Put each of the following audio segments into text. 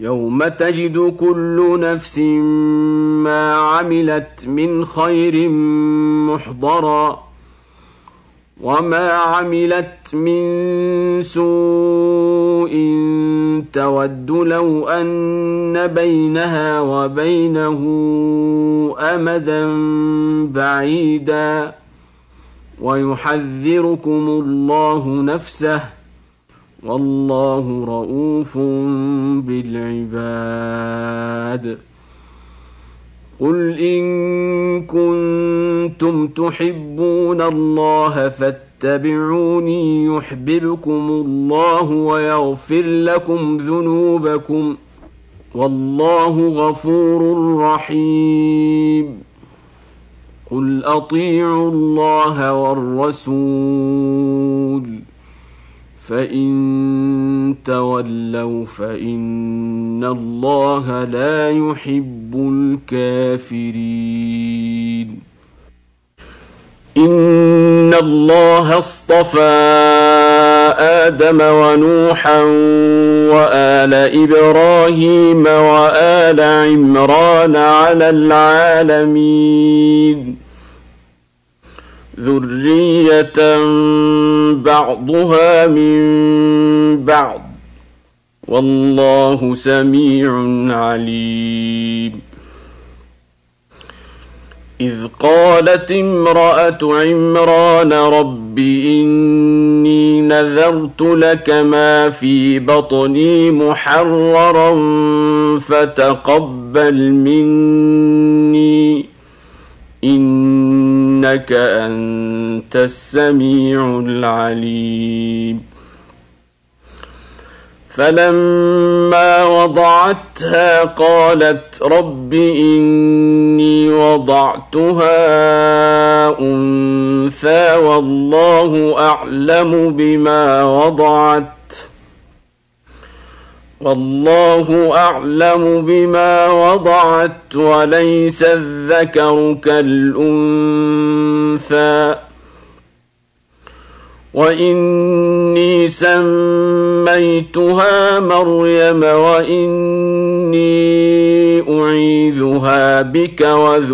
يوم تجد كل نفس ما عملت من خير محضرا وما عملت من سوء تود لو أن بينها وبينه أمدا بعيدا ويحذركم الله نفسه والله رؤوف بالعباد. قل إن كنتم تحبون الله فاتبعوني يحببكم الله ويغفر لكم ذنوبكم والله غفور رحيم. قل أطيعوا الله والرسول فإن تولوا فإن الله لا يحب الكافرين. إن الله اصطفى آدم ونوحا وآل إبراهيم وآل عمران على العالمين ذرية بعضها من بعض والله سميع عليم. إذ قالت امرأة عمران رب إني نذرت لك ما في بطني محررا فتقبل مني إنك أنت السميع العليم. فلما وضعتها قالت رب إني وضعتها أنثى والله أعلم بما وضعت وليس الذكر كالأنثى وإني سميتها مريم وإني أعيذها بك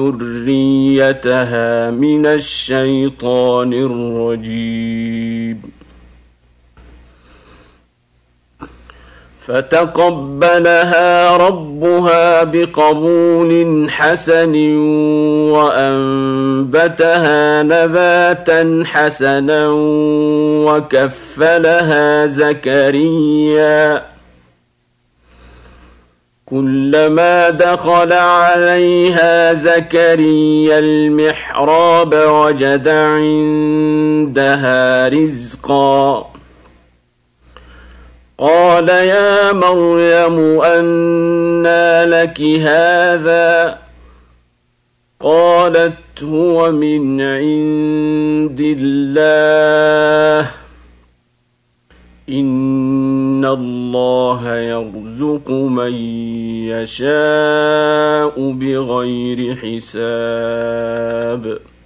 وذريتها من الشيطان الرجيم. فتقبلها ربها بقبول حسن وأنبتها نباتا حسنا وكفلها زكريا كلما دخل عليها زكريا المحراب وجد عندها رزقا قال يا مريم أنى لك هذا قالت هو من عند الله إن الله يرزق من يشاء بغير حساب.